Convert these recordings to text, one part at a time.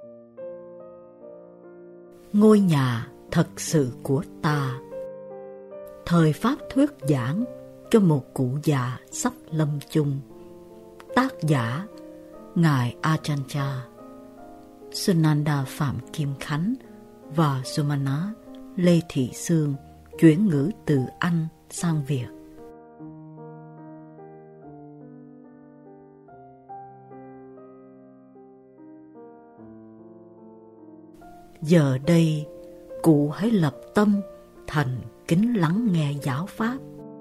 Ngôi nhà thật sự của ta. Thời Pháp thuyết giảng cho một cụ già sắp lâm chung. Tác giả Ngài Ajahn Chah, Sunanda Phạm Kim Khánh và Sumana Lê Thị Sương chuyển ngữ từ Anh sang Việt. Giờ đây, cụ hãy lập tâm thành kính lắng nghe giáo pháp.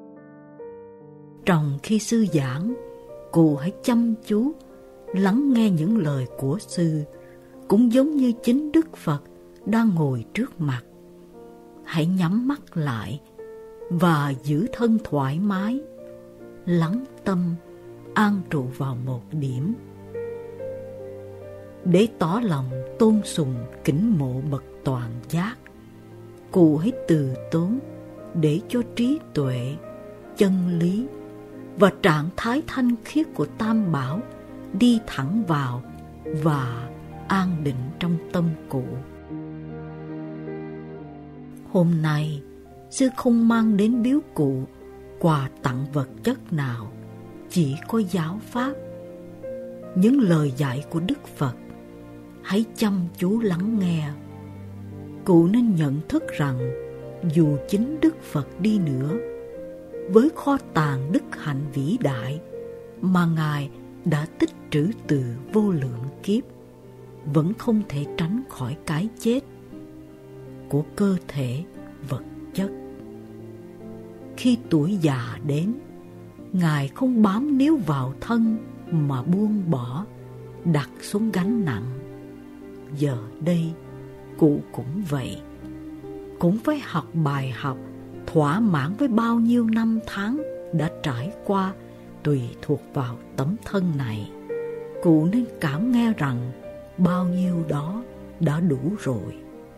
Trong khi sư giảng, cụ hãy chăm chú lắng nghe những lời của sư, cũng giống như chính Đức Phật đang ngồi trước mặt. Hãy nhắm mắt lại và giữ thân thoải mái, lắng tâm, an trụ vào một điểm. Để tỏ lòng tôn sùng kính mộ bậc toàn giác, cụ hãy từ tốn để cho trí tuệ, chân lý và trạng thái thanh khiết của Tam Bảo đi thẳng vào và an định trong tâm cụ. Hôm nay, sư không mang đến biếu cụ quà tặng vật chất nào, chỉ có giáo pháp, những lời dạy của Đức Phật. Hãy chăm chú lắng nghe. Cụ nên nhận thức rằng dù chính Đức Phật đi nữa, với kho tàng đức hạnh vĩ đại mà Ngài đã tích trữ từ vô lượng kiếp, vẫn không thể tránh khỏi cái chết của cơ thể vật chất. Khi tuổi già đến, Ngài không bám níu vào thân mà buông bỏ, đặt xuống gánh nặng. Giờ đây, cụ cũng vậy, cũng phải học bài học thỏa mãn với bao nhiêu năm tháng đã trải qua tùy thuộc vào tấm thân này. Cụ nên cảm nghe rằng bao nhiêu đó đã đủ rồi.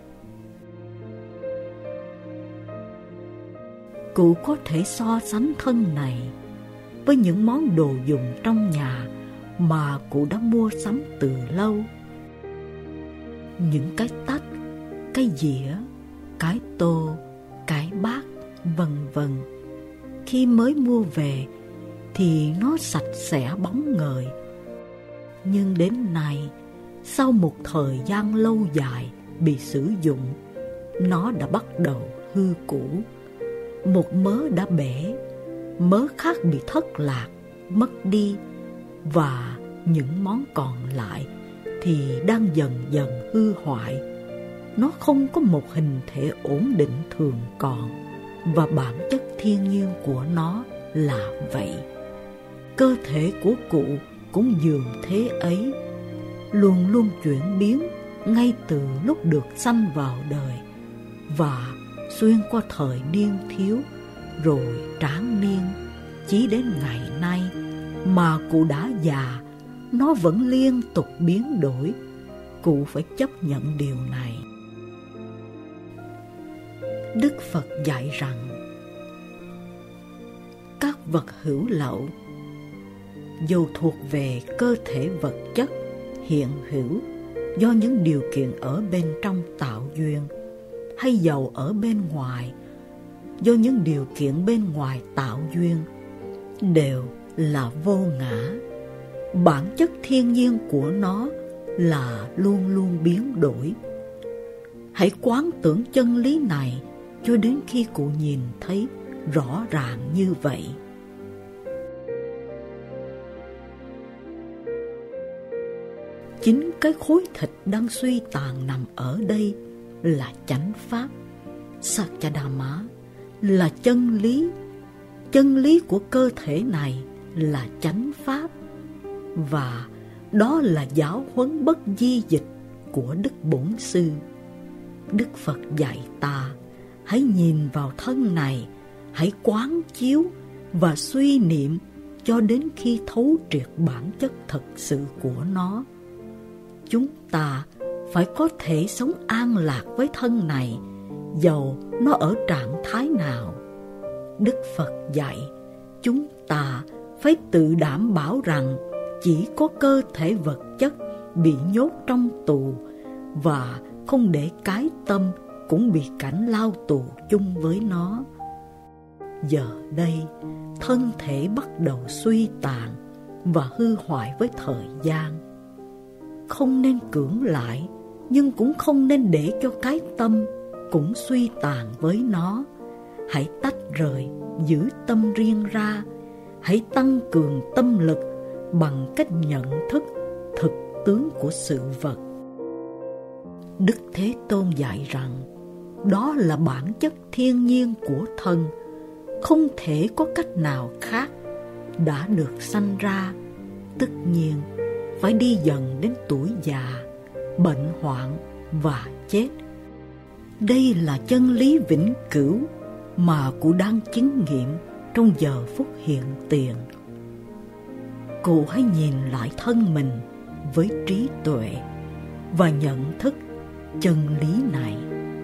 Cụ có thể so sánh thân này với những món đồ dùng trong nhà mà cụ đã mua sắm từ lâu. Những cái tách, cái dĩa, cái tô, cái bát, vân vân. Khi mới mua về thì nó sạch sẽ bóng ngời. Nhưng đến nay, sau một thời gian lâu dài bị sử dụng, nó đã bắt đầu hư cũ. Một mớ đã bể, mớ khác bị thất lạc, mất đi, và những món còn lại thì đang dần dần hư hoại. Nó không có một hình thể ổn định thường còn, và bản chất thiên nhiên của nó là vậy. Cơ thể của cụ cũng dường thế ấy, luôn luôn chuyển biến ngay từ lúc được sanh vào đời, và xuyên qua thời niên thiếu, rồi tráng niên, chỉ đến ngày nay mà cụ đã già, nó vẫn liên tục biến đổi. Cụ phải chấp nhận điều này. Đức Phật dạy rằng các vật hữu lậu, dù thuộc về cơ thể vật chất hiện hữu do những điều kiện ở bên trong tạo duyên, hay dầu ở bên ngoài do những điều kiện bên ngoài tạo duyên, đều là vô ngã. Bản chất thiên nhiên của nó là luôn luôn biến đổi. Hãy quán tưởng chân lý này cho đến khi cụ nhìn thấy rõ ràng như vậy. Chính cái khối thịt đang suy tàn nằm ở đây là chánh pháp. Saccadhamma là chân lý. Chân lý của cơ thể này là chánh pháp. Và đó là giáo huấn bất di dịch của Đức Bổn Sư. Đức Phật dạy ta hãy nhìn vào thân này, hãy quán chiếu và suy niệm cho đến khi thấu triệt bản chất thật sự của nó. Chúng ta phải có thể sống an lạc với thân này, dầu nó ở trạng thái nào. Đức Phật dạy chúng ta phải tự đảm bảo rằng chỉ có cơ thể vật chất bị nhốt trong tù và không để cái tâm cũng bị cảnh lao tù chung với nó. Giờ đây, thân thể bắt đầu suy tàn và hư hoại với thời gian. Không nên cưỡng lại, nhưng cũng không nên để cho cái tâm cũng suy tàn với nó. Hãy tách rời, giữ tâm riêng ra. Hãy tăng cường tâm lực bằng cách nhận thức thực tướng của sự vật. Đức Thế Tôn dạy rằng đó là bản chất thiên nhiên của thân, không thể có cách nào khác. Đã được sanh ra, tất nhiên phải đi dần đến tuổi già, bệnh hoạn và chết. Đây là chân lý vĩnh cửu mà cụ đang chứng nghiệm trong giờ phút hiện tiền. Cụ hãy nhìn lại thân mình với trí tuệ và nhận thức chân lý này.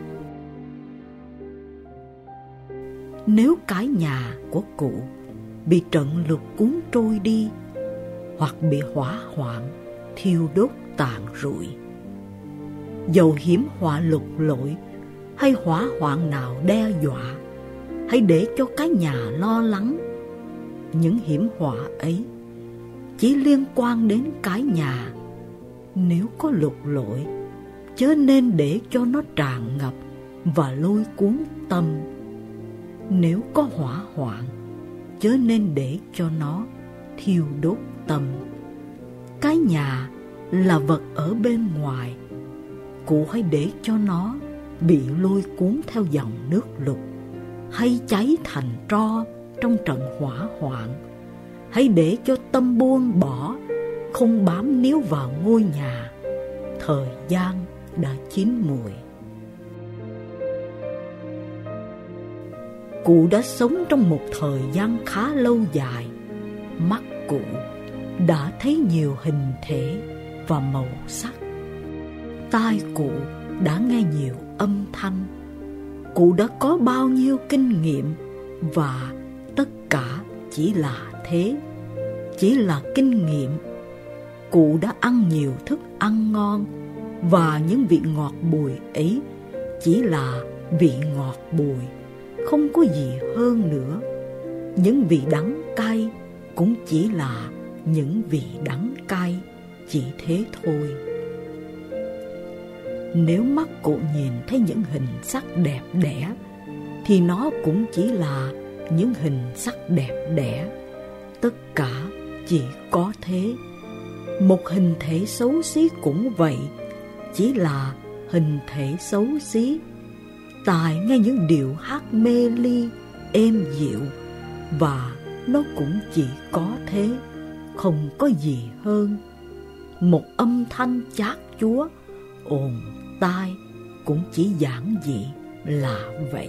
Nếu cái nhà của cụ bị trận lụt cuốn trôi đi, hoặc bị hỏa hoạn thiêu đốt tàn rụi, dầu hiểm họa lụt lội hay hỏa hoạn nào đe dọa, hãy để cho cái nhà lo lắng. Những hiểm họa ấy chỉ liên quan đến cái nhà. Nếu có lụt lội, chớ nên để cho nó tràn ngập và lôi cuốn tâm. Nếu có hỏa hoạn, chớ nên để cho nó thiêu đốt tâm. Cái nhà là vật ở bên ngoài, cụ hãy để cho nó bị lôi cuốn theo dòng nước lụt, hay cháy thành tro trong trận hỏa hoạn. Hãy để cho tâm buông bỏ, không bám níu vào ngôi nhà. Thời gian đã chín mùi. Cụ đã sống trong một thời gian khá lâu dài. Mắt cụ đã thấy nhiều hình thể và màu sắc. Tai cụ đã nghe nhiều âm thanh. Cụ đã có bao nhiêu kinh nghiệm, và tất cả chỉ là thế, chỉ là kinh nghiệm. Cụ đã ăn nhiều thức ăn ngon, và những vị ngọt bùi ấy chỉ là vị ngọt bùi, không có gì hơn nữa. Những vị đắng cay cũng chỉ là những vị đắng cay, chỉ thế thôi. Nếu mắt cụ nhìn thấy những hình sắc đẹp đẽ, thì nó cũng chỉ là những hình sắc đẹp đẽ. Tất cả chỉ có thế. Một hình thể xấu xí cũng vậy, chỉ là hình thể xấu xí. Tai nghe những điệu hát mê ly, êm dịu, và nó cũng chỉ có thế, không có gì hơn. Một âm thanh chát chúa, ồn tai cũng chỉ giản dị là vậy.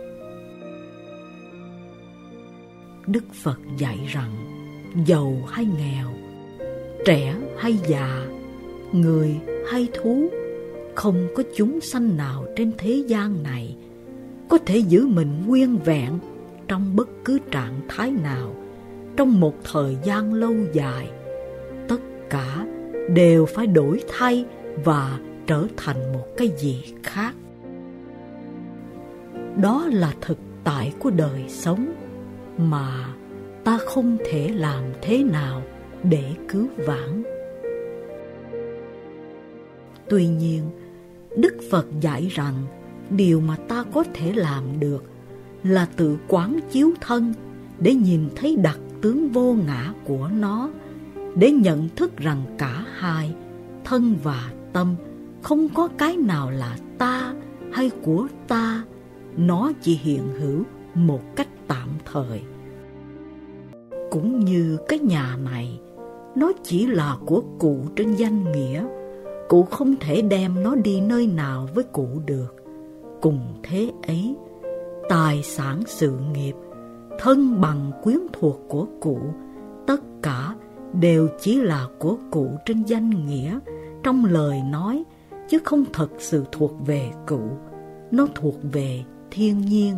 Đức Phật dạy rằng giàu hay nghèo, trẻ hay già, người hay thú, không có chúng sanh nào trên thế gian này có thể giữ mình nguyên vẹn trong bất cứ trạng thái nào trong một thời gian lâu dài. Tất cả đều phải đổi thay và trở thành một cái gì khác. Đó là thực tại của đời sống mà ta không thể làm thế nào để cứu vãn. Tuy nhiên, Đức Phật dạy rằng điều mà ta có thể làm được là tự quán chiếu thân để nhìn thấy đặc tướng vô ngã của nó, để nhận thức rằng cả hai, thân và tâm, không có cái nào là ta hay của ta. Nó chỉ hiện hữu một cách tạm thời. Cũng như cái nhà này, nó chỉ là của cụ trên danh nghĩa. Cụ không thể đem nó đi nơi nào với cụ được. Cùng thế ấy, tài sản sự nghiệp, thân bằng quyến thuộc của cụ, tất cả đều chỉ là của cụ trên danh nghĩa, trong lời nói, chứ không thật sự thuộc về cụ. Nó thuộc về thiên nhiên.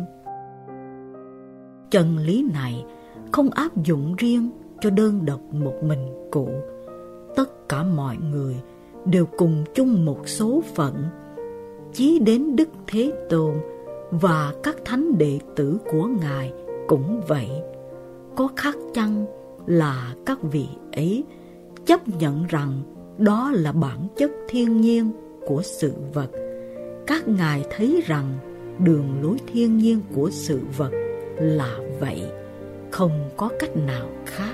Chân lý này không áp dụng riêng cho đơn độc một mình cụ. Tất cả mọi người đều cùng chung một số phận. Chí đến Đức Thế Tôn và các thánh đệ tử của Ngài cũng vậy. Có khác chăng là các vị ấy chấp nhận rằng đó là bản chất thiên nhiên của sự vật. Các ngài thấy rằng đường lối thiên nhiên của sự vật là vậy, không có cách nào khác.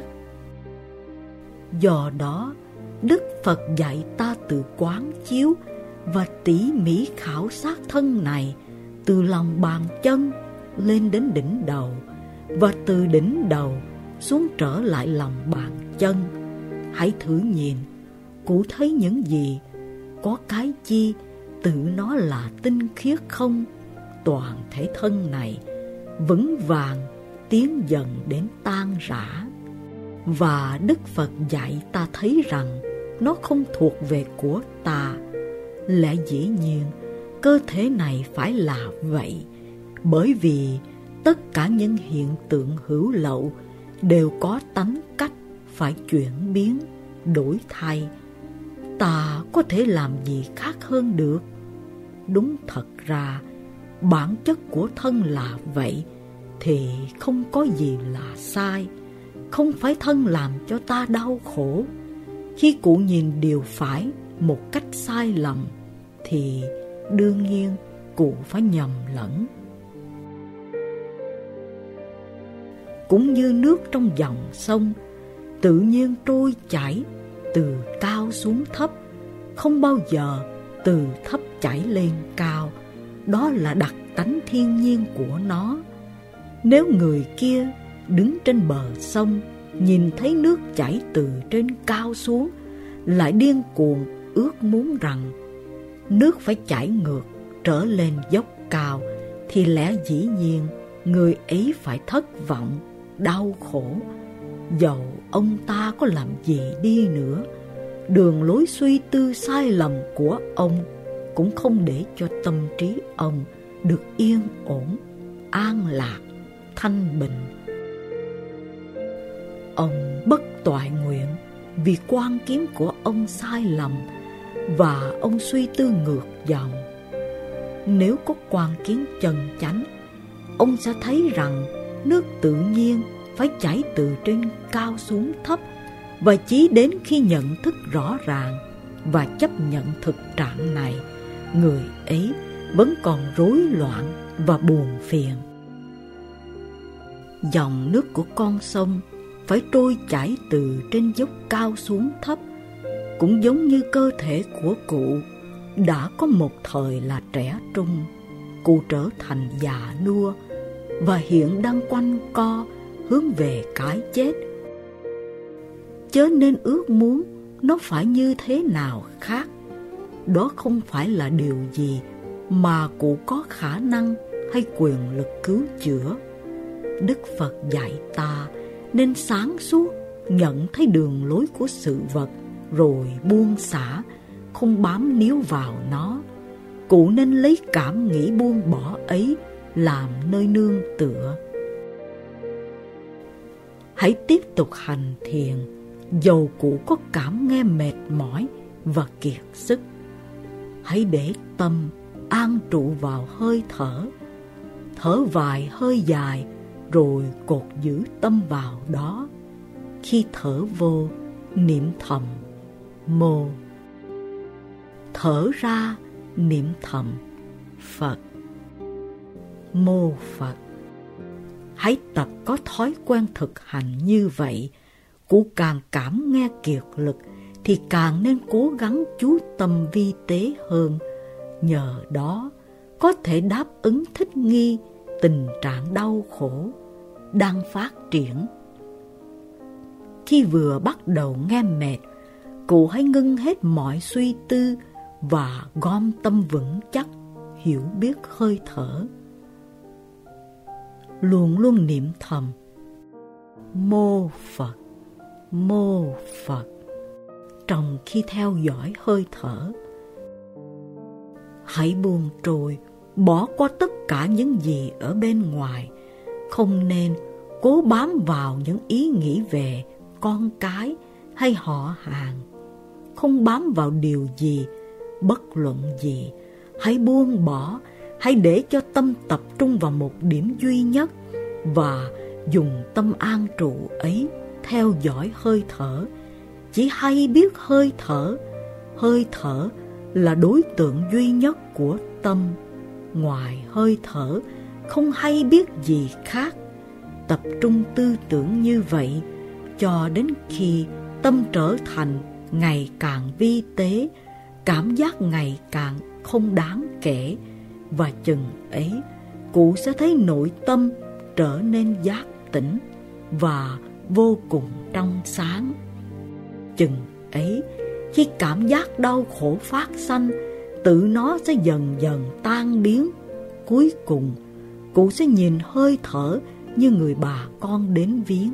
Do đó, Đức Phật dạy ta tự quán chiếu và tỉ mỉ khảo sát thân này từ lòng bàn chân lên đến đỉnh đầu, và từ đỉnh đầu xuống trở lại lòng bàn chân. Hãy thử nhìn, cụ thấy những gì? Có cái chi tự nó là tinh khiết không? Toàn thể thân này vững vàng tiến dần đến tan rã. Và Đức Phật dạy ta thấy rằng nó không thuộc về của ta. Lẽ dĩ nhiên cơ thể này phải là vậy, bởi vì tất cả những hiện tượng hữu lậu đều có tánh cách phải chuyển biến, đổi thay. Ta có thể làm gì khác hơn được? Đúng thật ra, bản chất của thân là vậy, thì không có gì là sai. Không phải thân làm cho ta đau khổ. Khi cụ nhìn điều phải một cách sai lầm, thì đương nhiên cụ phải nhầm lẫn. Cũng như nước trong dòng sông, tự nhiên trôi chảy từ cao xuống thấp, không bao giờ từ thấp chảy lên cao. Đó là đặc tánh thiên nhiên của nó. Nếu người kia đứng trên bờ sông, nhìn thấy nước chảy từ trên cao xuống, lại điên cuồng ước muốn rằng nước phải chảy ngược trở lên dốc cao, thì lẽ dĩ nhiên người ấy phải thất vọng, đau khổ. Dầu ông ta có làm gì đi nữa, đường lối suy tư sai lầm của ông cũng không để cho tâm trí ông được yên ổn, an lạc, thanh bình. Ông bất toại nguyện vì quan kiến của ông sai lầm, và ông suy tư ngược dòng. Nếu có quan kiến chân chánh, ông sẽ thấy rằng nước tự nhiên phải chảy từ trên cao xuống thấp, và chỉ đến khi nhận thức rõ ràng và chấp nhận thực trạng này, người ấy vẫn còn rối loạn và buồn phiền. Dòng nước của con sông phải trôi chảy từ trên dốc cao xuống thấp, cũng giống như cơ thể của cụ đã có một thời là trẻ trung. Cụ trở thành già nua và hiện đang quanh co hướng về cái chết. Chớ nên ước muốn nó phải như thế nào khác. Đó không phải là điều gì mà cụ có khả năng hay quyền lực cứu chữa. Đức Phật dạy ta nên sáng suốt nhận thấy đường lối của sự vật, rồi buông xả, không bám níu vào nó. Cụ nên lấy cảm nghĩ buông bỏ ấy làm nơi nương tựa. Hãy tiếp tục hành thiền, dầu cụ có cảm nghe mệt mỏi và kiệt sức. Hãy để tâm an trụ vào hơi thở. Thở vài hơi dài, rồi cột giữ tâm vào đó. Khi thở vô, niệm thầm mô. Thở ra, niệm thầm Phật. Mô Phật. Hãy tập có thói quen thực hành như vậy. Cụ càng cảm nghe kiệt lực thì càng nên cố gắng chú tâm vi tế hơn. Nhờ đó có thể đáp ứng thích nghi tình trạng đau khổ đang phát triển. Khi vừa bắt đầu nghe mệt, cụ hãy ngưng hết mọi suy tư và gom tâm vững chắc, hiểu biết hơi thở. Luôn luôn niệm thầm mô Phật, mô Phật trong khi theo dõi hơi thở. Hãy buông trôi, bỏ qua tất cả những gì ở bên ngoài. Không nên cố bám vào những ý nghĩ về con cái hay họ hàng. không bám vào điều gì, bất luận gì. Hãy buông bỏ, hãy để cho tâm tập trung vào một điểm duy nhất và dùng tâm an trụ ấy theo dõi hơi thở. Chỉ hay biết hơi thở. Hơi thở là đối tượng duy nhất của tâm. Ngoài hơi thở, không hay biết gì khác. Tập trung tư tưởng như vậy cho đến khi tâm trở thành ngày càng vi tế, cảm giác ngày càng không đáng kể, và chừng ấy cụ sẽ thấy nội tâm trở nên giác tỉnh và vô cùng trong sáng. Chừng ấy, khi cảm giác đau khổ phát sanh, tự nó sẽ dần dần tan biến. Cuối cùng, cụ sẽ nhìn hơi thở như người bà con đến viếng.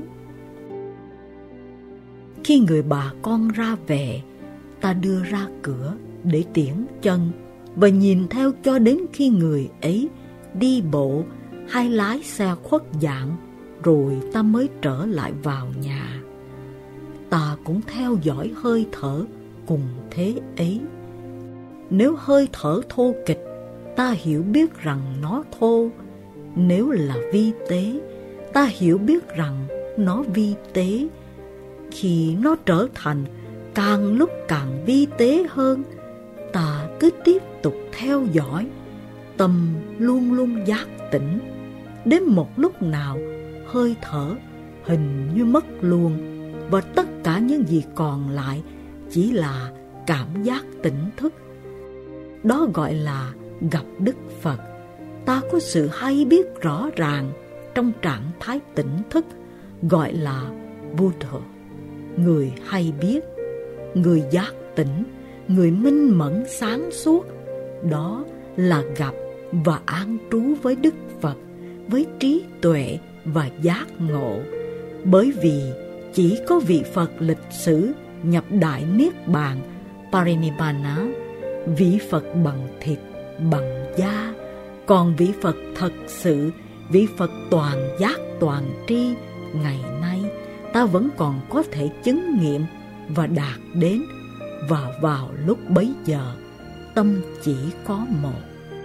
Khi người bà con ra về, ta đưa ra cửa để tiễn chân và nhìn theo cho đến khi người ấy đi bộ hay lái xe khuất dạng, rồi ta mới trở lại vào nhà. Ta cũng theo dõi hơi thở cùng thế ấy. Nếu hơi thở thô kịch, ta hiểu biết rằng nó thô. Nếu là vi tế, ta hiểu biết rằng nó vi tế. Khi nó trở thành càng lúc càng vi tế hơn, ta cứ tiếp tục theo dõi. Tâm luôn luôn giác tỉnh. Đến một lúc nào, hơi thở hình như mất luôn, và tất cả những gì còn lại chỉ là cảm giác tỉnh thức. Đó gọi là gặp Đức Phật. Ta có sự hay biết rõ ràng trong trạng thái tỉnh thức, gọi là Buddha, người hay biết, người giác tỉnh, người minh mẫn sáng suốt. Đó là gặp và an trú với Đức Phật, với trí tuệ và giác ngộ. Bởi vì chỉ có vị Phật lịch sử nhập Đại Niết Bàn Parinibbana, vị Phật bằng thịt, bằng da. Còn vị Phật thật sự, vị Phật toàn giác toàn tri, ngày nay ta vẫn còn có thể chứng nghiệm và đạt đến. Và vào lúc bấy giờ, tâm chỉ có một.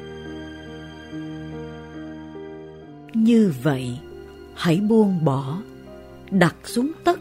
Như vậy, hãy buông bỏ, đặt xuống tất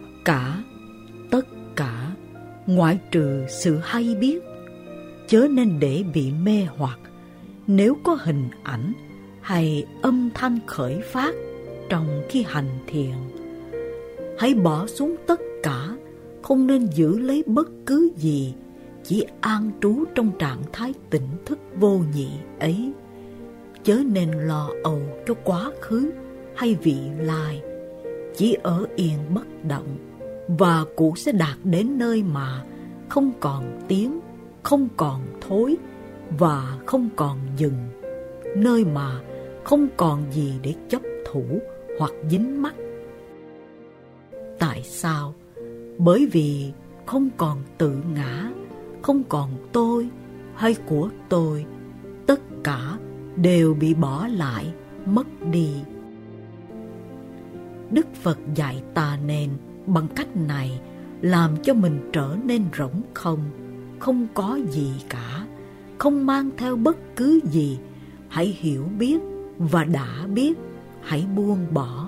cả, ngoại trừ sự hay biết. Chớ nên để bị mê hoặc nếu có hình ảnh hay âm thanh khởi phát trong khi hành thiền. Hãy bỏ xuống tất cả, không nên giữ lấy bất cứ gì, chỉ an trú trong trạng thái tỉnh thức vô nhị ấy. Chớ nên lo âu cho quá khứ hay vị lai, chỉ ở yên bất động, và cụ sẽ đạt đến nơi mà không còn tiến, không còn thối và không còn dừng, nơi mà không còn gì để chấp thủ hoặc dính mắc. Tại sao? Bởi vì không còn tự ngã, không còn tôi hay của tôi, tất cả đều bị bỏ lại, mất đi. Đức Phật dạy ta nên bằng cách này làm cho mình trở nên rỗng không, không có gì cả, không mang theo bất cứ gì. Hãy hiểu biết và đã biết, hãy buông bỏ.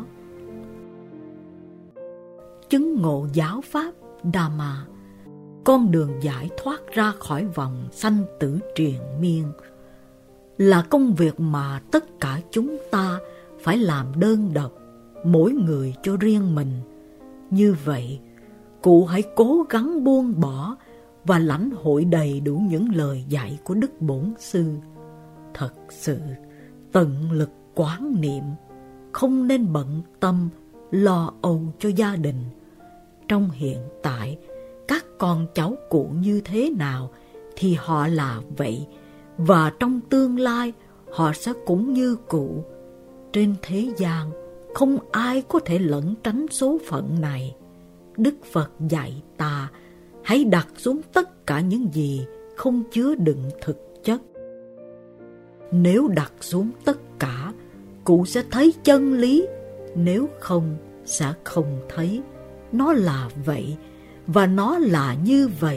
Chứng ngộ giáo pháp Dhamma, con đường giải thoát ra khỏi vòng sanh tử triền miên, là công việc mà tất cả chúng ta phải làm đơn độc, mỗi người cho riêng mình. Như vậy, cụ hãy cố gắng buông bỏ và lãnh hội đầy đủ những lời dạy của Đức Bổn Sư. Thật sự, tận lực quán niệm, không nên bận tâm, lo âu cho gia đình. Trong hiện tại, các con cháu cụ như thế nào thì họ là vậy, và trong tương lai họ sẽ cũng như cụ. Trên thế gian, không ai có thể lẩn tránh số phận này. Đức Phật dạy ta hãy đặt xuống tất cả những gì không chứa đựng thực chất. Nếu đặt xuống tất cả, cụ sẽ thấy chân lý, nếu không sẽ không thấy. Nó là vậy, và nó là như vậy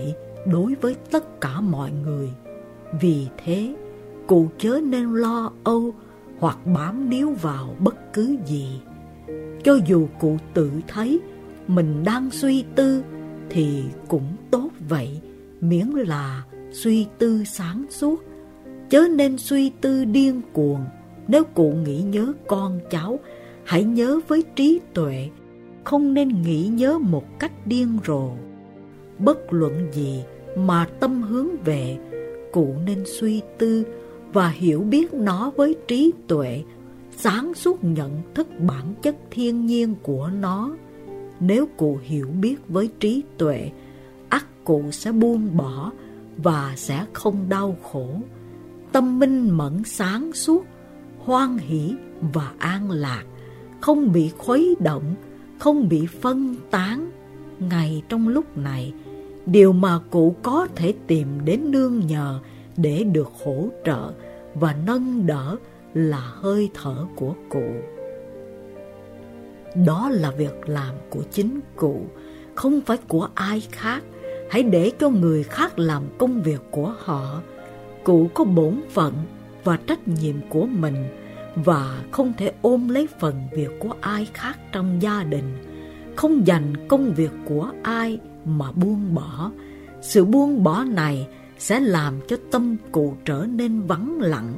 đối với tất cả mọi người. Vì thế, cụ chớ nên lo âu hoặc bám níu vào bất cứ gì. Cho dù cụ tự thấy mình đang suy tư thì cũng tốt vậy, miễn là suy tư sáng suốt, chớ nên suy tư điên cuồng. Nếu cụ nghĩ nhớ con cháu, hãy nhớ với trí tuệ, không nên nghĩ nhớ một cách điên rồ. Bất luận gì mà tâm hướng về, cụ nên suy tư và hiểu biết nó với trí tuệ, sáng suốt nhận thức bản chất thiên nhiên của nó. Nếu cụ hiểu biết với trí tuệ, ắt cụ sẽ buông bỏ và sẽ không đau khổ. Tâm minh mẫn sáng suốt, hoan hỷ và an lạc, không bị khuấy động, không bị phân tán. Ngay trong lúc này, điều mà cụ có thể tìm đến nương nhờ để được hỗ trợ và nâng đỡ là hơi thở của cụ. Đó là việc làm của chính cụ, không phải của ai khác. Hãy để cho người khác làm công việc của họ. Cụ có bổn phận và trách nhiệm của mình và không thể ôm lấy phần việc của ai khác trong gia đình, không dành công việc của ai mà buông bỏ. Sự buông bỏ này sẽ làm cho tâm cụ trở nên vắng lặng.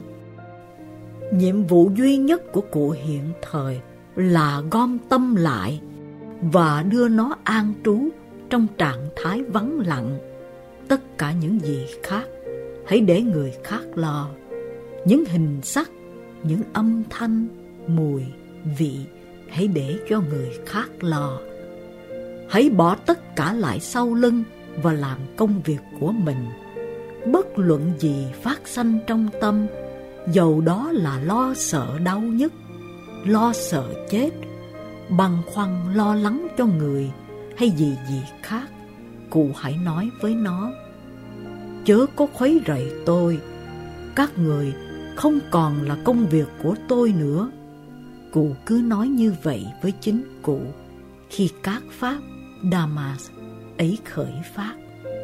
Nhiệm vụ duy nhất của cụ hiện thời là gom tâm lại và đưa nó an trú trong trạng thái vắng lặng. Tất cả những gì khác, hãy để người khác lo. Những hình sắc, những âm thanh, mùi, vị, hãy để cho người khác lo. Hãy bỏ tất cả lại sau lưng và làm công việc của mình. Bất luận gì phát sanh trong tâm, dầu đó là lo sợ đau nhức, lo sợ chết, băn khoăn lo lắng cho người hay gì khác, cụ hãy nói với nó: chớ có khuấy rầy tôi, các người không còn là công việc của tôi nữa. Cụ cứ nói như vậy với chính cụ khi các pháp Dhamma ấy khởi phát.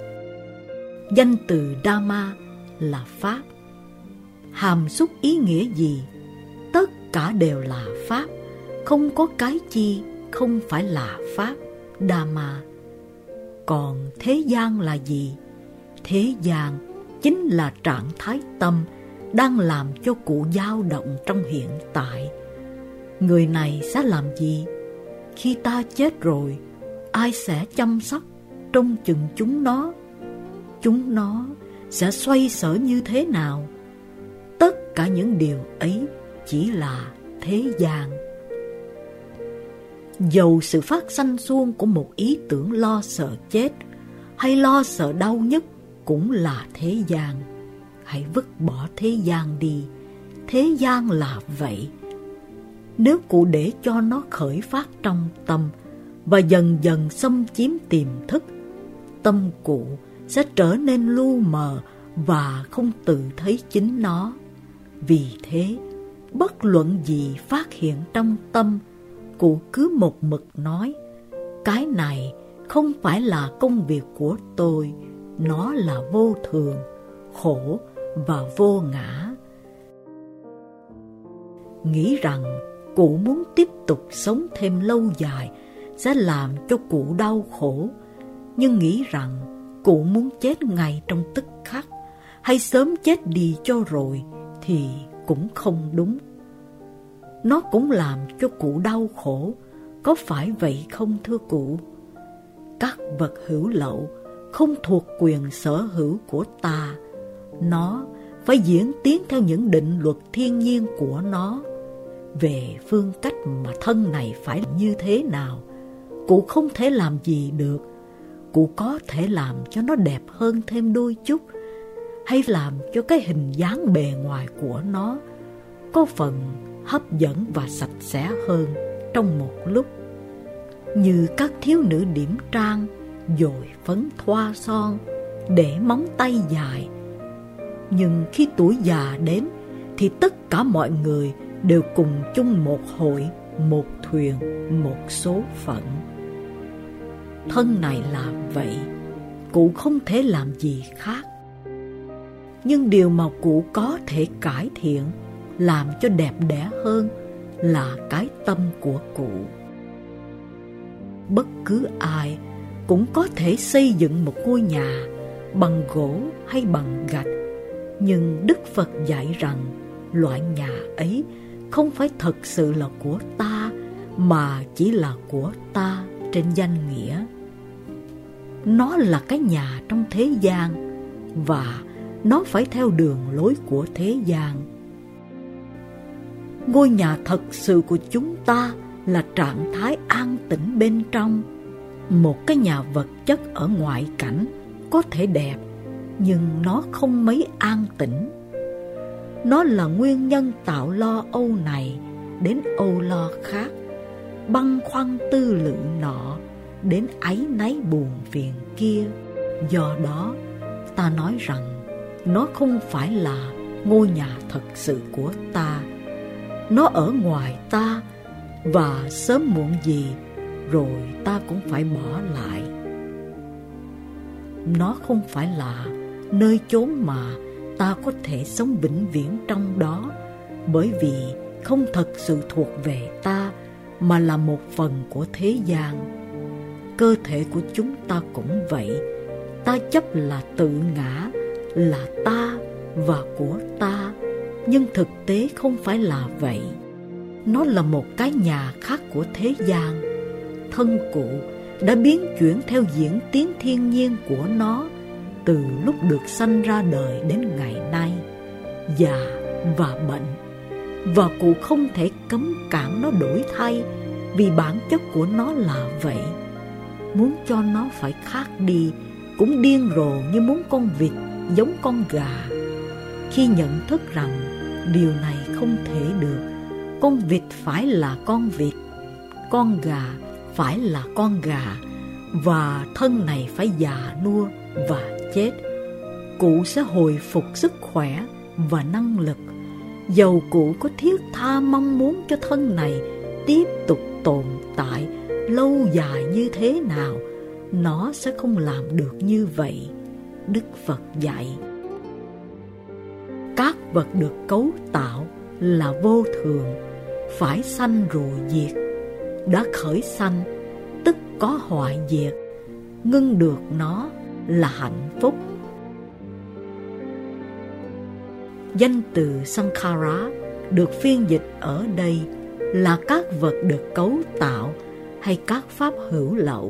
Danh từ Dhamma là pháp. Hàm xúc ý nghĩa gì? Tất cả đều là pháp, không có cái chi không phải là pháp Dhamma. Còn thế gian là gì? Thế gian chính là trạng thái tâm đang làm cho cụ dao động trong hiện tại. Người này sẽ làm gì? Khi ta chết rồi, ai sẽ chăm sóc, trông chừng chúng nó? Chúng nó sẽ xoay sở như thế nào? Tất cả những điều ấy chỉ là thế gian. Dầu sự phát sanh suông của một ý tưởng lo sợ chết hay lo sợ đau nhức cũng là thế gian. Hãy vứt bỏ thế gian đi. Thế gian là vậy. Nếu cụ để cho nó khởi phát trong tâm và dần dần xâm chiếm tiềm thức, tâm cụ sẽ trở nên lu mờ và không tự thấy chính nó. Vì thế, bất luận gì phát hiện trong tâm, cụ cứ một mực nói: cái này không phải là công việc của tôi, nó là vô thường, khổ và vô ngã. Nghĩ rằng cụ muốn tiếp tục sống thêm lâu dài sẽ làm cho cụ đau khổ, nhưng nghĩ rằng cụ muốn chết ngay trong tức khắc hay sớm chết đi cho rồi thì cũng không đúng. Nó cũng làm cho cụ đau khổ, có phải vậy không thưa cụ? Các vật hữu lậu không thuộc quyền sở hữu của ta. Nó phải diễn tiến theo những định luật thiên nhiên của nó. Về phương cách mà thân này phải như thế nào, cụ không thể làm gì được. Cụ có thể làm cho nó đẹp hơn thêm đôi chút, hay làm cho cái hình dáng bề ngoài của nó có phần hấp dẫn và sạch sẽ hơn trong một lúc. Như các thiếu nữ điểm trang, dội phấn thoa son, để móng tay dài. Nhưng khi tuổi già đến thì tất cả mọi người đều cùng chung một hội, một thuyền, một số phận. Thân này là vậy, cụ không thể làm gì khác. Nhưng điều mà cụ có thể cải thiện, làm cho đẹp đẽ hơn là cái tâm của cụ. Bất cứ ai cũng có thể xây dựng một ngôi nhà bằng gỗ hay bằng gạch, nhưng Đức Phật dạy rằng loại nhà ấy không phải thật sự là của ta, mà chỉ là của ta trên danh nghĩa. Nó là cái nhà trong thế gian, và nó phải theo đường lối của thế gian. Ngôi nhà thật sự của chúng ta là trạng thái an tĩnh bên trong. Một cái nhà vật chất ở ngoại cảnh có thể đẹp, nhưng nó không mấy an tĩnh. Nó là nguyên nhân tạo lo âu này đến âu lo khác, băn khoăn tư lự nọ đến áy náy buồn phiền kia. Do đó, ta nói rằng nó không phải là ngôi nhà thật sự của ta. Nó ở ngoài ta, và sớm muộn gì rồi ta cũng phải bỏ lại. Nó không phải là nơi chốn mà ta có thể sống vĩnh viễn trong đó, bởi vì không thật sự thuộc về ta, mà là một phần của thế gian. Cơ thể của chúng ta cũng vậy. Ta chấp là tự ngã, là ta và của ta, nhưng thực tế không phải là vậy. Nó là một cái nhà khác của thế gian. Thân cụ đã biến chuyển theo diễn tiến thiên nhiên của nó từ lúc được sanh ra đời đến ngày nay, già và bệnh, và cụ không thể cấm cản nó đổi thay, vì bản chất của nó là vậy. Muốn cho nó phải khác đi cũng điên rồ như muốn con vịt giống con gà. Khi nhận thức rằng điều này không thể được, con vịt phải là con vịt, con gà phải là con gà, và thân này phải già nua và chết, cụ sẽ hồi phục sức khỏe và năng lực. Dầu cụ có thiết tha mong muốn cho thân này tiếp tục tồn tại lâu dài như thế nào, nó sẽ không làm được như vậy. Đức Phật dạy, các vật được cấu tạo là vô thường, phải sanh rồi diệt. Đã khởi sanh, tức có hoại diệt, ngưng được nó là hạnh phúc. Danh từ Sankhara được phiên dịch ở đây là các vật được cấu tạo hay các pháp hữu lậu.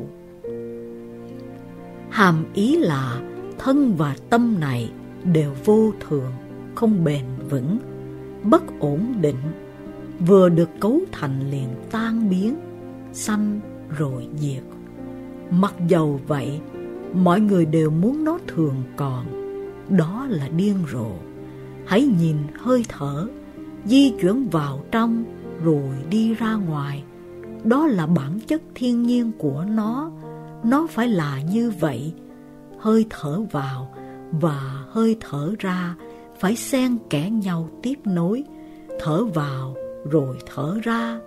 Hàm ý là thân và tâm này đều vô thường, không bền vững, bất ổn định, vừa được cấu thành liền tan biến, sanh rồi diệt. Mặc dầu vậy, mọi người đều muốn nó thường còn, đó là điên rồ. Hãy nhìn hơi thở, di chuyển vào trong rồi đi ra ngoài. Đó là bản chất thiên nhiên của nó phải là như vậy. Hơi thở vào và hơi thở ra phải xen kẽ nhau tiếp nối. Thở vào rồi thở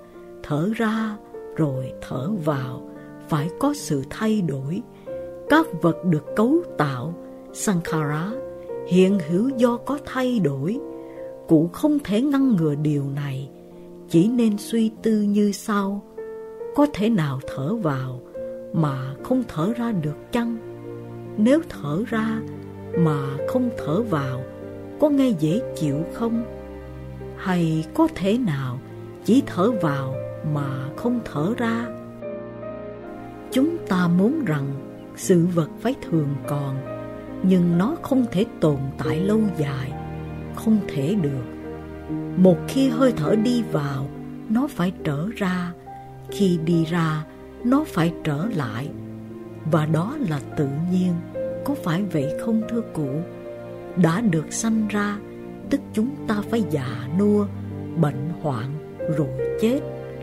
ra rồi thở vào, phải có sự thay đổi. Các vật được cấu tạo, Sankhara, hiện hữu do có thay đổi. Cụ không thể ngăn ngừa điều này, chỉ nên suy tư như sau: có thể nào thở vào mà không thở ra được chăng? Nếu thở ra mà không thở vào, có nghe dễ chịu không? Hay có thể nào chỉ thở vào mà không thở ra? Chúng ta muốn rằng sự vật phải thường còn, nhưng nó không thể tồn tại lâu dài, không thể được. Một khi hơi thở đi vào, nó phải trở ra, khi đi ra, nó phải trở lại. Và đó là tự nhiên, có phải vậy không thưa cụ? Đã được sanh ra, tức chúng ta phải già nua, bệnh hoạn rồi chết.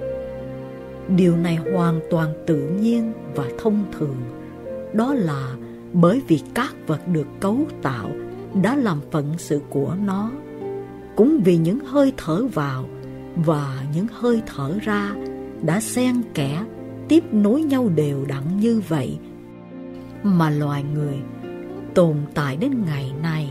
Điều này hoàn toàn tự nhiên và thông thường. Đó là bởi vì các vật được cấu tạo đã làm phận sự của nó. Cũng vì những hơi thở vào và những hơi thở ra đã xen kẽ, tiếp nối nhau đều đặn như vậy, mà loài người tồn tại đến ngày nay.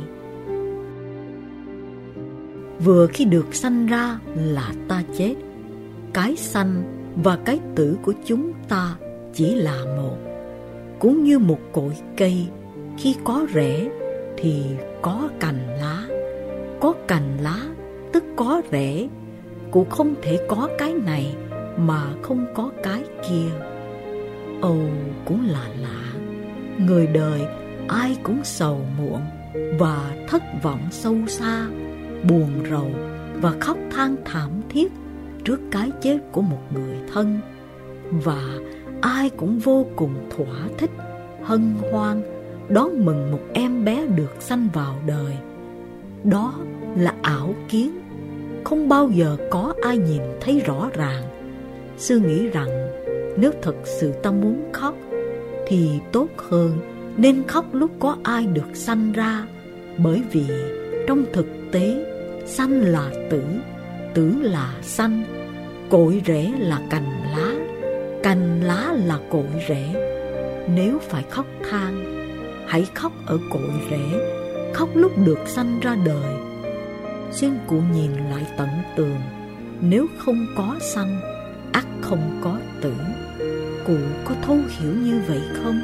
Vừa khi được sanh ra là ta chết. Cái sanh và cái tử của chúng ta chỉ là một. Cũng như một cội cây, khi có rễ thì có cành lá. Có cành lá tức có rễ. Cũng không thể có cái này mà không có cái kia. Ồ, cũng là lạ. Người đời ai cũng sầu muộn và thất vọng sâu xa, buồn rầu và khóc than thảm thiết trước cái chết của một người thân. Và ai cũng vô cùng thỏa thích, hân hoan đón mừng một em bé được sanh vào đời. Đó là ảo kiến, không bao giờ có ai nhìn thấy rõ ràng. Sư nghĩ rằng nếu thật sự ta muốn khóc thì tốt hơn nên khóc lúc có ai được sanh ra. Bởi vì trong thực tế, sanh là tử, tử là sanh, cội rễ là cành lá là cội rễ. Nếu phải khóc than, hãy khóc ở cội rễ, khóc lúc được sanh ra đời. Xin cụ nhìn lại tận tường, nếu không có sanh, ắt không có tử. Cụ có thấu hiểu như vậy không?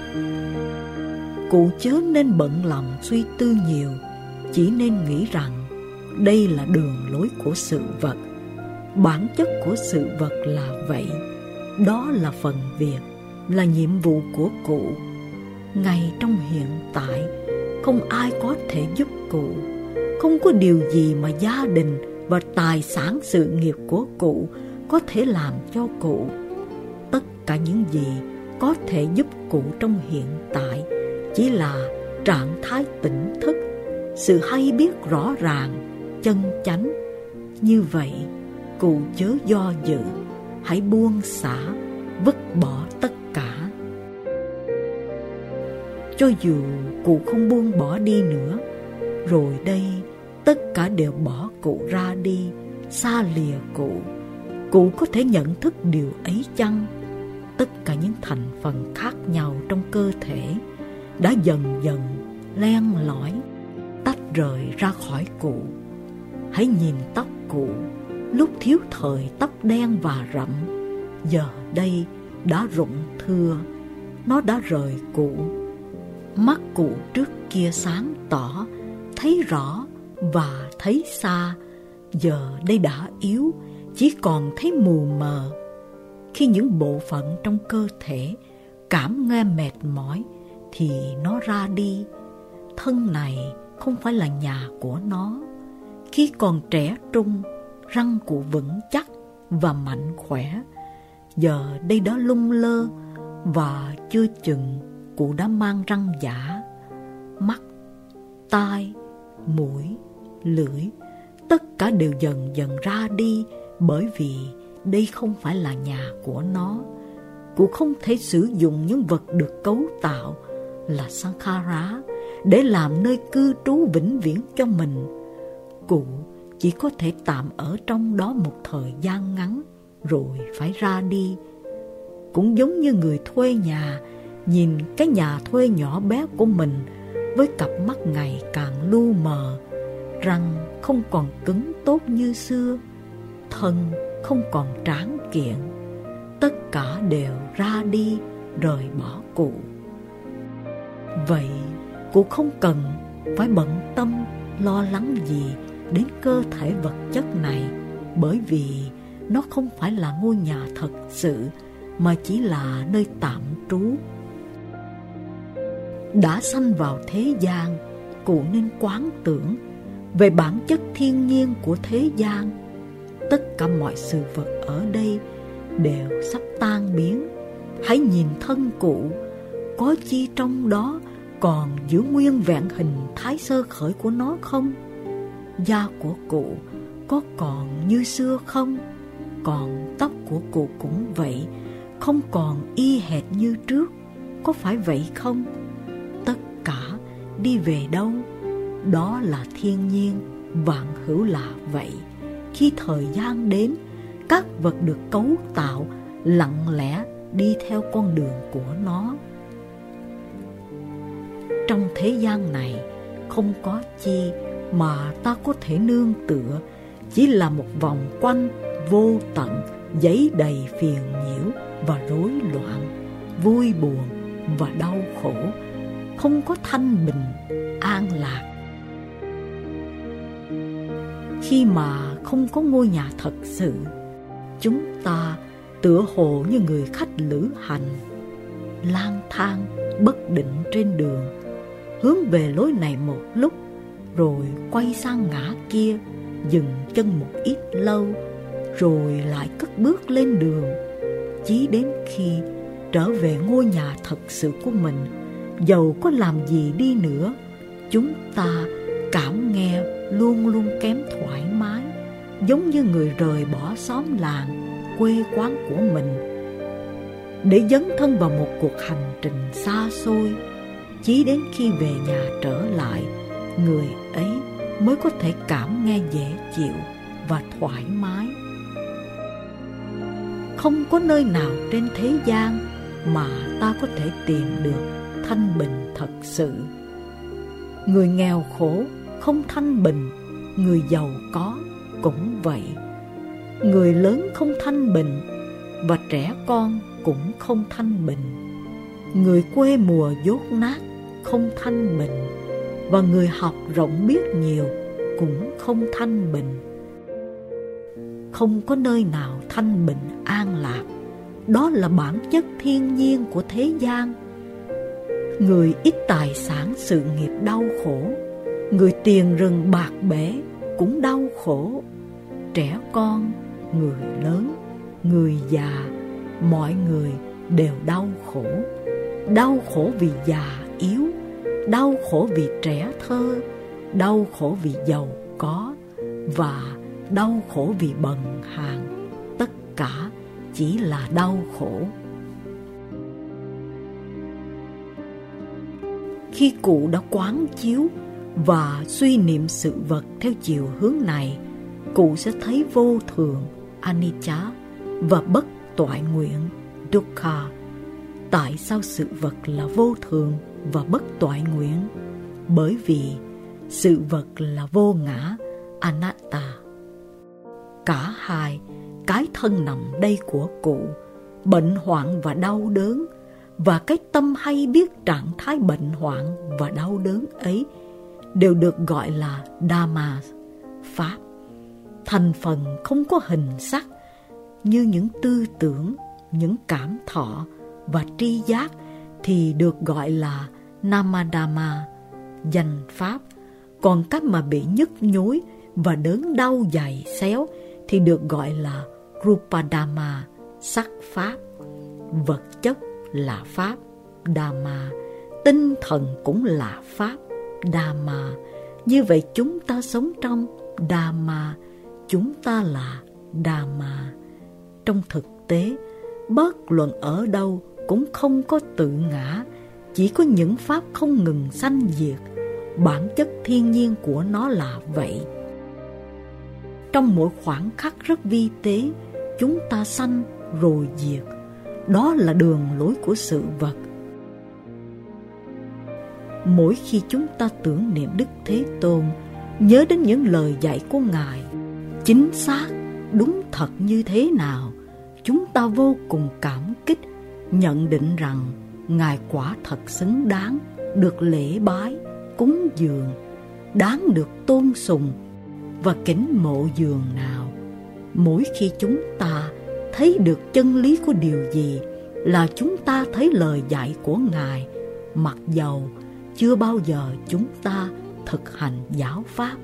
Cụ chớ nên bận lòng suy tư nhiều, chỉ nên nghĩ rằng đây là đường lối của sự vật. Bản chất của sự vật là vậy. Đó là phần việc, là nhiệm vụ của cụ. Ngay trong hiện tại, không ai có thể giúp cụ. Không có điều gì mà gia đình và tài sản sự nghiệp của cụ có thể làm cho cụ. Tất cả những gì có thể giúp cụ trong hiện tại chỉ là trạng thái tỉnh thức, sự hay biết rõ ràng, chân chánh. Như vậy, cụ chớ do dự, hãy buông xả, vứt bỏ tất cả. Cho dù cụ không buông bỏ đi nữa, rồi đây tất cả đều bỏ cụ ra đi, xa lìa cụ. Cụ có thể nhận thức điều ấy chăng? Tất cả những thành phần khác nhau trong cơ thể đã dần dần len lỏi, tách rời ra khỏi cụ. Hãy nhìn tóc cụ, lúc thiếu thời tóc đen và rậm, giờ đây đã rụng thưa, nó đã rời cụ. Mắt cụ trước kia sáng tỏ, thấy rõ và thấy xa, giờ đây đã yếu, chỉ còn thấy mù mờ. Khi những bộ phận trong cơ thể cảm nghe mệt mỏi thì nó ra đi. Thân này không phải là nhà của nó. Khi còn trẻ trung, răng cụ vững chắc và mạnh khỏe. Giờ đây đã lung lơ và chưa chừng cụ đã mang răng giả. Mắt, tai, mũi, lưỡi, tất cả đều dần dần ra đi, bởi vì đây không phải là nhà của nó. Cụ không thể sử dụng những vật được cấu tạo là Sankhara để làm nơi cư trú vĩnh viễn cho mình. Cụ chỉ có thể tạm ở trong đó một thời gian ngắn rồi phải ra đi. Cũng giống như người thuê nhà nhìn cái nhà thuê nhỏ bé của mình với cặp mắt ngày càng lu mờ, răng không còn cứng tốt như xưa, thân không còn tráng kiện, tất cả đều ra đi, rời bỏ cụ. Vậy cụ không cần phải bận tâm lo lắng gì đến cơ thể vật chất này, bởi vì nó không phải là ngôi nhà thật sự mà chỉ là nơi tạm trú. Đã sanh vào thế gian, cụ nên quán tưởng về bản chất thiên nhiên của thế gian. Tất cả mọi sự vật ở đây đều sắp tan biến. Hãy nhìn thân cụ, có chi trong đó còn giữ nguyên vẹn hình thái sơ khởi của nó không? Da của cụ có còn như xưa không? Còn tóc của cụ cũng vậy, không còn y hệt như trước, có phải vậy không? Tất cả đi về đâu? Đó là thiên nhiên, vạn hữu là vậy. Khi thời gian đến, các vật được cấu tạo lặng lẽ đi theo con đường của nó. Trong thế gian này không có chi mà ta có thể nương tựa, chỉ là một vòng quanh vô tận, dấy đầy phiền nhiễu và rối loạn, vui buồn và đau khổ, không có thanh bình, an lạc. Khi mà không có ngôi nhà thật sự, chúng ta tựa hồ như người khách lữ hành, lang thang bất định trên đường, hướng về lối này một lúc, rồi quay sang ngã kia, dừng chân một ít lâu, rồi lại cất bước lên đường, chí đến khi trở về ngôi nhà thật sự của mình. Dầu có làm gì đi nữa, chúng ta cảm nghe luôn luôn kém thoải mái, giống như người rời bỏ xóm làng, quê quán của mình để dấn thân vào một cuộc hành trình xa xôi. Chí đến khi về nhà trở lại, người ấy mới có thể cảm nghe dễ chịu và thoải mái. Không có nơi nào trên thế gian mà ta có thể tìm được thanh bình thật sự. Người nghèo khổ không thanh bình, người giàu có cũng vậy. Người lớn không thanh bình, và trẻ con cũng không thanh bình. Người quê mùa dốt nát không thanh bình, và người học rộng biết nhiều cũng không thanh bình. Không có nơi nào thanh bình an lạc. Đó là bản chất thiên nhiên của thế gian. Người ít tài sản sự nghiệp đau khổ, người tiền rừng bạc bể cũng đau khổ. Trẻ con, người lớn, người già, mọi người đều đau khổ. Đau khổ vì già yếu, đau khổ vì trẻ thơ, đau khổ vì giàu có, và đau khổ vì bần hàn. Tất cả chỉ là đau khổ. Khi cụ đã quán chiếu và suy niệm sự vật theo chiều hướng này, cụ sẽ thấy vô thường, anicca, và bất toại nguyện, dukkha. Tại sao sự vật là vô thường và bất toại nguyện? Bởi vì sự vật là vô ngã, anatta. Cả hai, cái thân nằm đây của cụ, bệnh hoạn và đau đớn, và cái tâm hay biết trạng thái bệnh hoạn và đau đớn ấy, đều được gọi là Dhamma, Pháp. Thành phần không có hình sắc, như những tư tưởng, những cảm thọ và tri giác thì được gọi là Namadhamma, danh Pháp. Còn các mà bị nhức nhối và đớn đau dày xéo thì được gọi là Rupadhamma, sắc Pháp. Vật chất là Pháp, Dhamma. Tinh thần cũng là Pháp, Dhamma. Như vậy chúng ta sống trong Dhamma, chúng ta là Dhamma. Trong thực tế, bất luận ở đâu cũng không có tự ngã, chỉ có những Pháp không ngừng sanh diệt. Bản chất thiên nhiên của nó là vậy. Trong mỗi khoảng khắc rất vi tế, chúng ta sanh rồi diệt. Đó là đường lối của sự vật. Mỗi khi chúng ta tưởng niệm Đức Thế Tôn, nhớ đến những lời dạy của Ngài, chính xác, đúng thật như thế nào, chúng ta vô cùng cảm kích, nhận định rằng Ngài quả thật xứng đáng được lễ bái, cúng dường, đáng được tôn sùng và kính mộ dường nào. Mỗi khi chúng ta thấy được chân lý của điều gì là chúng ta thấy lời dạy của Ngài, mặc dầu chưa bao giờ chúng ta thực hành giáo pháp.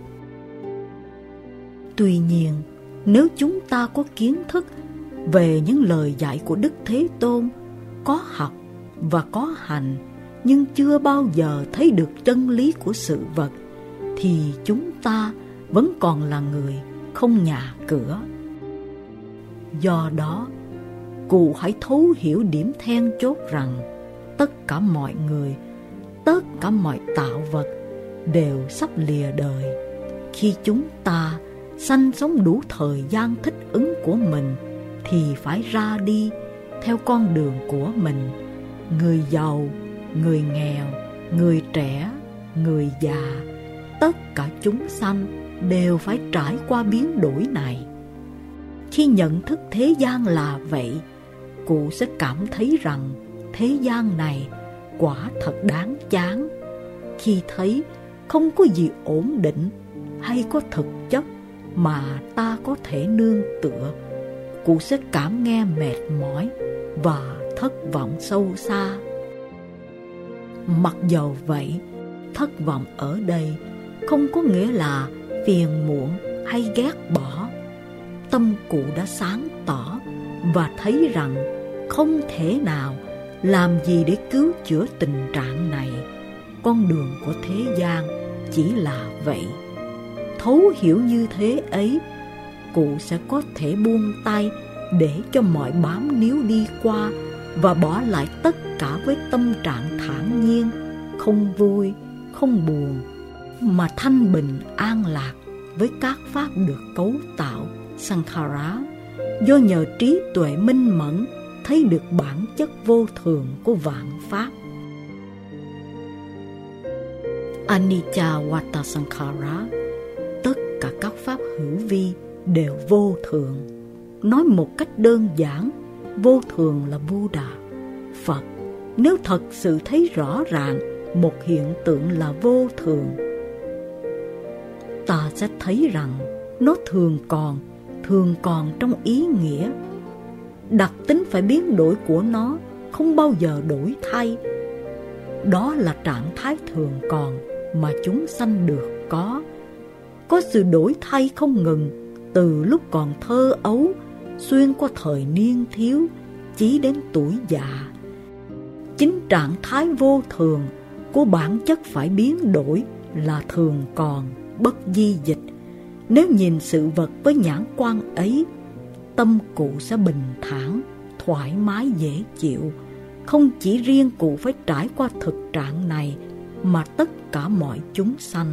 Tuy nhiên, nếu chúng ta có kiến thức về những lời dạy của Đức Thế Tôn, có học và có hành, nhưng chưa bao giờ thấy được chân lý của sự vật, thì chúng ta vẫn còn là người không nhà cửa. Do đó, cụ hãy thấu hiểu điểm then chốt rằng tất cả mọi người, tất cả mọi tạo vật đều sắp lìa đời. Khi chúng ta sanh sống đủ thời gian thích ứng của mình thì phải ra đi theo con đường của mình. Người giàu, người nghèo, người trẻ, người già, tất cả chúng sanh đều phải trải qua biến đổi này. Khi nhận thức thế gian là vậy, cụ sẽ cảm thấy rằng thế gian này quả thật đáng chán. Khi thấy không có gì ổn định hay có thực chất mà ta có thể nương tựa, cụ sẽ cảm nghe mệt mỏi và thất vọng sâu xa. Mặc dầu vậy, thất vọng ở đây không có nghĩa là phiền muộn hay ghét bỏ. Tâm cụ đã sáng tỏ và thấy rằng không thể nào làm gì để cứu chữa tình trạng này. Con đường của thế gian chỉ là vậy. Thấu hiểu như thế ấy, cụ sẽ có thể buông tay để cho mọi bám níu đi qua và bỏ lại tất cả với tâm trạng thản nhiên, không vui, không buồn, mà thanh bình an lạc với các pháp được cấu tạo Sankhara, do nhờ trí tuệ minh mẫn thấy được bản chất vô thường của vạn pháp. Anicca Vata Sankhara, tất cả các pháp hữu vi đều vô thường. Nói một cách đơn giản, vô thường là Buddha, Phật. Nếu thật sự thấy rõ ràng một hiện tượng là vô thường, ta sẽ thấy rằng nó thường còn trong ý nghĩa. Đặc tính phải biến đổi của nó không bao giờ đổi thay. Đó là trạng thái thường còn mà chúng sanh được có. Có sự đổi thay không ngừng từ lúc còn thơ ấu, xuyên qua thời niên thiếu, chí đến tuổi già. Chính trạng thái vô thường của bản chất phải biến đổi là thường còn, bất di dịch. Nếu nhìn sự vật với nhãn quan ấy, tâm cụ sẽ bình thản, thoải mái dễ chịu. Không chỉ riêng cụ phải trải qua thực trạng này, mà tất cả mọi chúng sanh.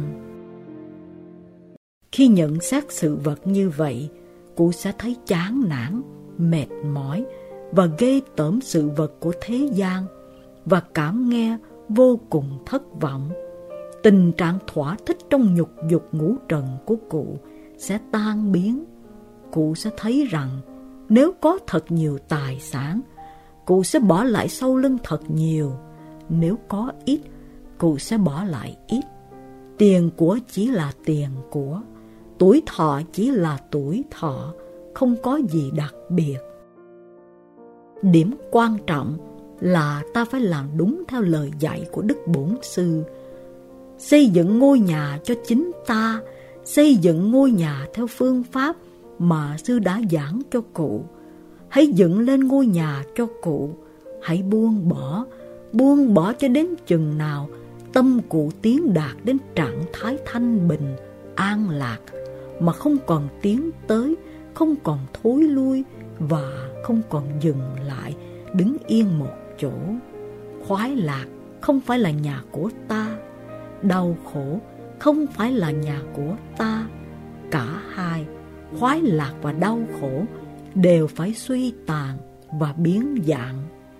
Khi nhận xét sự vật như vậy, cụ sẽ thấy chán nản, mệt mỏi và ghê tởm sự vật của thế gian, và cảm nghe vô cùng thất vọng. Tình trạng thỏa thích trong nhục dục ngũ trần của cụ sẽ tan biến. Cụ sẽ thấy rằng nếu có thật nhiều tài sản, cụ sẽ bỏ lại sau lưng thật nhiều. Nếu có ít, cụ sẽ bỏ lại ít. Tiền của chỉ là tiền của, tuổi thọ chỉ là tuổi thọ, không có gì đặc biệt. Điểm quan trọng là ta phải làm đúng theo lời dạy của Đức Bổn Sư. Xây dựng ngôi nhà cho chính ta, xây dựng ngôi nhà theo phương pháp mà Sư đã giảng cho cụ. Hãy dựng lên ngôi nhà cho cụ. Hãy buông bỏ cho đến chừng nào tâm cụ tiến đạt đến trạng thái thanh bình, an lạc, mà không còn tiến tới, không còn thối lui và không còn dừng lại, đứng yên một chỗ. Khoái lạc không phải là nhà của ta, đau khổ không phải là nhà của ta. Cả hai, khoái lạc và đau khổ, đều phải suy tàn và biến dạng.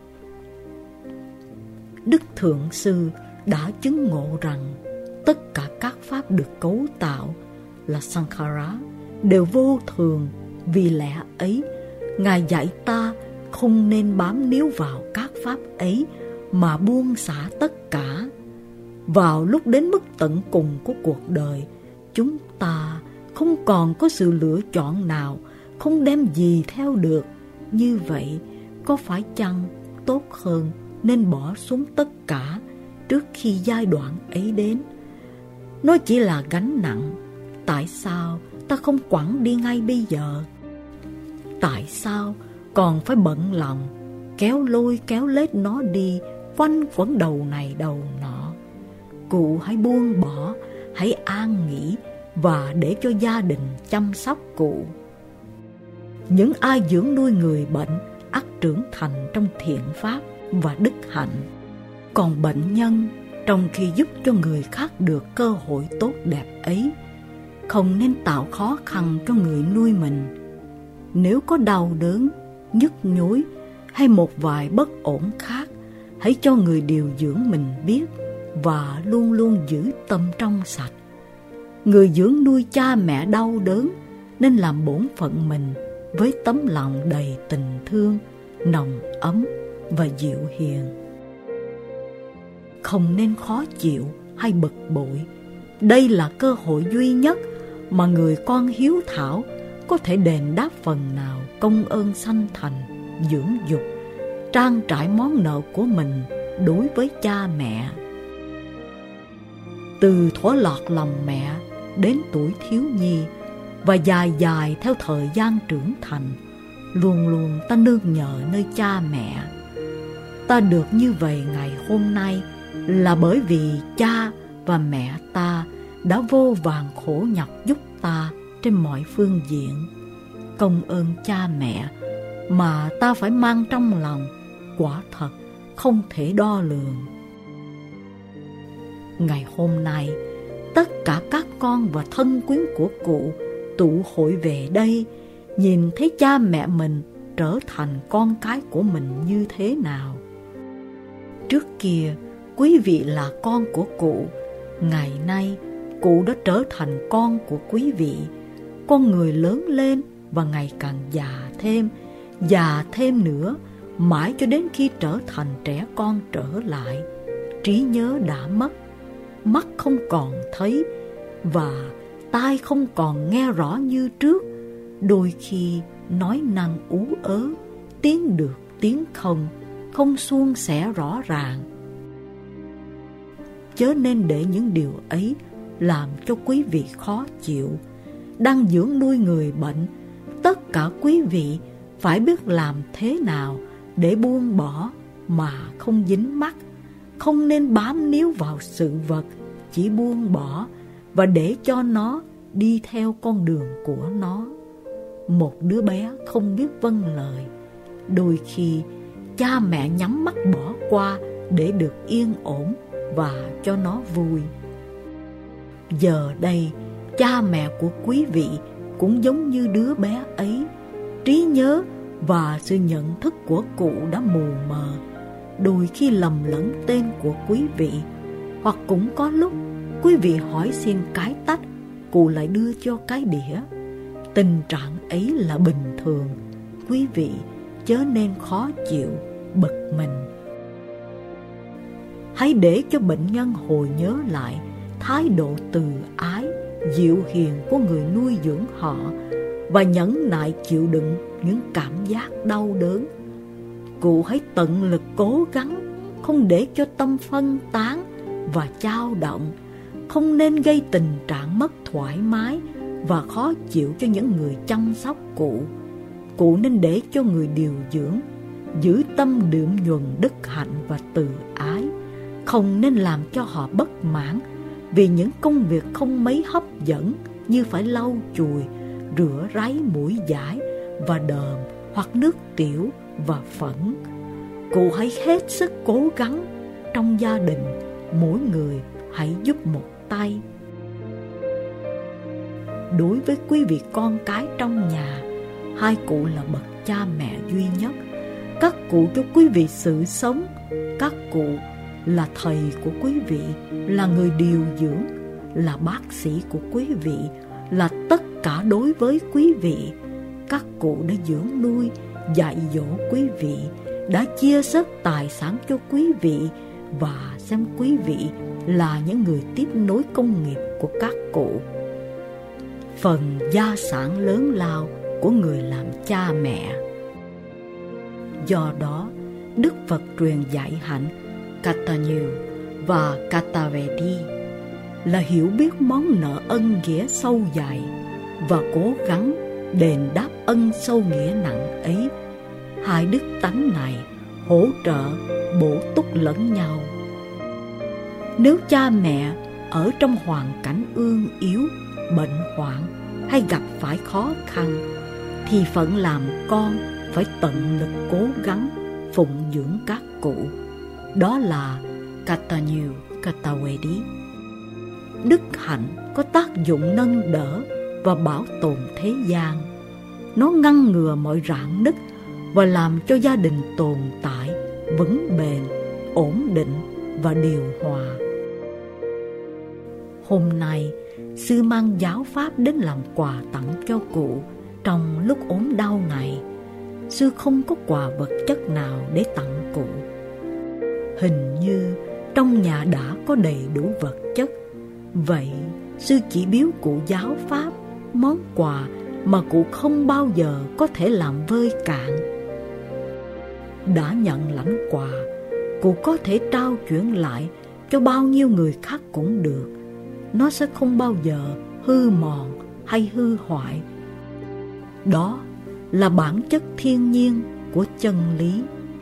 Đức Thượng Sư đã chứng ngộ rằng tất cả các pháp được cấu tạo là Sankhara đều vô thường. Vì lẽ ấy, Ngài dạy ta không nên bám níu vào các pháp ấy mà buông xả tất cả. Vào lúc đến mức tận cùng của cuộc đời, chúng ta không còn có sự lựa chọn nào, không đem gì theo được. Như vậy, có phải chăng tốt hơn nên bỏ xuống tất cả trước khi giai đoạn ấy đến? Nó chỉ là gánh nặng. Tại sao ta không quẳng đi ngay bây giờ? Tại sao còn phải bận lòng kéo lôi kéo lết nó đi, quanh quẩn đầu này đầu nọ? Cụ hãy buông bỏ, hãy an nghỉ và để cho gia đình chăm sóc cụ. Những ai dưỡng nuôi người bệnh ắt trưởng thành trong thiện pháp và đức hạnh. Còn bệnh nhân, trong khi giúp cho người khác được cơ hội tốt đẹp ấy, không nên tạo khó khăn cho người nuôi mình. Nếu có đau đớn, nhức nhối hay một vài bất ổn khác, hãy cho người điều dưỡng mình biết và luôn luôn giữ tâm trong sạch. Người dưỡng nuôi cha mẹ đau đớn nên làm bổn phận mình với tấm lòng đầy tình thương, nồng ấm và dịu hiền. Không nên khó chịu hay bực bội. Đây là cơ hội duy nhất mà người con hiếu thảo có thể đền đáp phần nào công ơn sanh thành, dưỡng dục, trang trải món nợ của mình đối với cha mẹ. Từ thuở lọt lòng mẹ đến tuổi thiếu nhi và dài dài theo thời gian trưởng thành, luôn luôn ta nương nhờ nơi cha mẹ. Ta được như vậy ngày hôm nay là bởi vì cha và mẹ ta đã vô vàn khổ nhọc giúp ta trên mọi phương diện. Công ơn cha mẹ mà ta phải mang trong lòng quả thật không thể đo lường. Ngày hôm nay, tất cả các con và thân quyến của cụ tụ hội về đây, nhìn thấy cha mẹ mình trở thành con cái của mình như thế nào. Trước kia, quý vị là con của cụ. Ngày nay, cụ đã trở thành con của quý vị. Con người lớn lên và ngày càng già thêm nữa, mãi cho đến khi trở thành trẻ con trở lại. Trí nhớ đã mất, mắt không còn thấy và tai không còn nghe rõ như trước. Đôi khi nói năng ú ớ, tiếng được tiếng không suôn sẻ rõ ràng. Chớ nên để những điều ấy làm cho quý vị khó chịu. Đang dưỡng nuôi người bệnh, tất cả quý vị phải biết làm thế nào để buông bỏ mà không dính mắc. Không nên bám níu vào sự vật, chỉ buông bỏ và để cho nó đi theo con đường của nó. Một đứa bé không biết vâng lời, đôi khi cha mẹ nhắm mắt bỏ qua để được yên ổn và cho nó vui. Giờ đây, cha mẹ của quý vị cũng giống như đứa bé ấy. Trí nhớ và sự nhận thức của cụ đã mù mờ, đôi khi lầm lẫn tên của quý vị, hoặc cũng có lúc quý vị hỏi xin cái tách, cụ lại đưa cho cái đĩa. Tình trạng ấy là bình thường, quý vị chớ nên khó chịu, bực mình. Hãy để cho bệnh nhân hồi nhớ lại thái độ từ ái, dịu hiền của người nuôi dưỡng họ và nhẫn nại chịu đựng những cảm giác đau đớn. Cụ hãy tận lực cố gắng, không để cho tâm phân tán và dao động, không nên gây tình trạng mất thoải mái và khó chịu cho những người chăm sóc cụ. Cụ nên để cho người điều dưỡng giữ tâm đượm nhuần đức hạnh và từ ái, không nên làm cho họ bất mãn vì những công việc không mấy hấp dẫn như phải lau chùi, rửa ráy mũi dãi và đờm hoặc nước tiểu và phẫn. Cụ hãy hết sức cố gắng. Trong gia đình, mỗi người hãy giúp một tay. Đối với quý vị con cái trong nhà, hai cụ là bậc cha mẹ duy nhất. Các cụ cho quý vị sự sống. Các cụ là thầy của quý vị, là người điều dưỡng, là bác sĩ của quý vị, là tất cả đối với quý vị. Các cụ đã dưỡng nuôi, dạy dỗ quý vị, đã chia sớt tài sản cho quý vị và xem quý vị là những người tiếp nối công nghiệp của các cụ. Phần gia sản lớn lao của người làm cha mẹ. Do đó, Đức Phật truyền dạy hạnh Katanyu và Katavedi là hiểu biết món nợ ân nghĩa sâu dài và cố gắng đền đáp ân sâu nghĩa nặng ấy. Hai đức tánh này hỗ trợ bổ túc lẫn nhau. Nếu cha mẹ ở trong hoàn cảnh ương yếu, bệnh hoạn hay gặp phải khó khăn, thì phận làm con phải tận lực cố gắng phụng dưỡng các cụ. Đó là Katanyu Katavedi. Đức hạnh có tác dụng nâng đỡ và bảo tồn thế gian. Nó ngăn ngừa mọi rạn nứt và làm cho gia đình tồn tại, vững bền, ổn định và điều hòa. Hôm nay, sư mang giáo pháp đến làm quà tặng cho cụ trong lúc ốm đau này. Sư không có quà vật chất nào để tặng cụ. Hình như trong nhà đã có đầy đủ vật chất. Vậy sư chỉ biếu cụ giáo pháp, món quà mà cụ không bao giờ có thể làm vơi cạn. Đã nhận lãnh quà, cụ có thể trao chuyển lại cho bao nhiêu người khác cũng được. Nó sẽ không bao giờ hư mòn hay hư hoại. Đó là bản chất thiên nhiên của chân lý.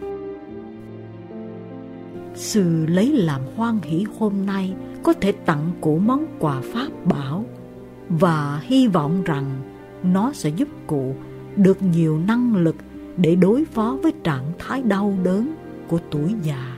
Sư lấy làm hoan hỷ hôm nay có thể tặng cụ món quà pháp bảo, và hy vọng rằng nó sẽ giúp cụ được nhiều năng lực để đối phó với trạng thái đau đớn của tuổi già.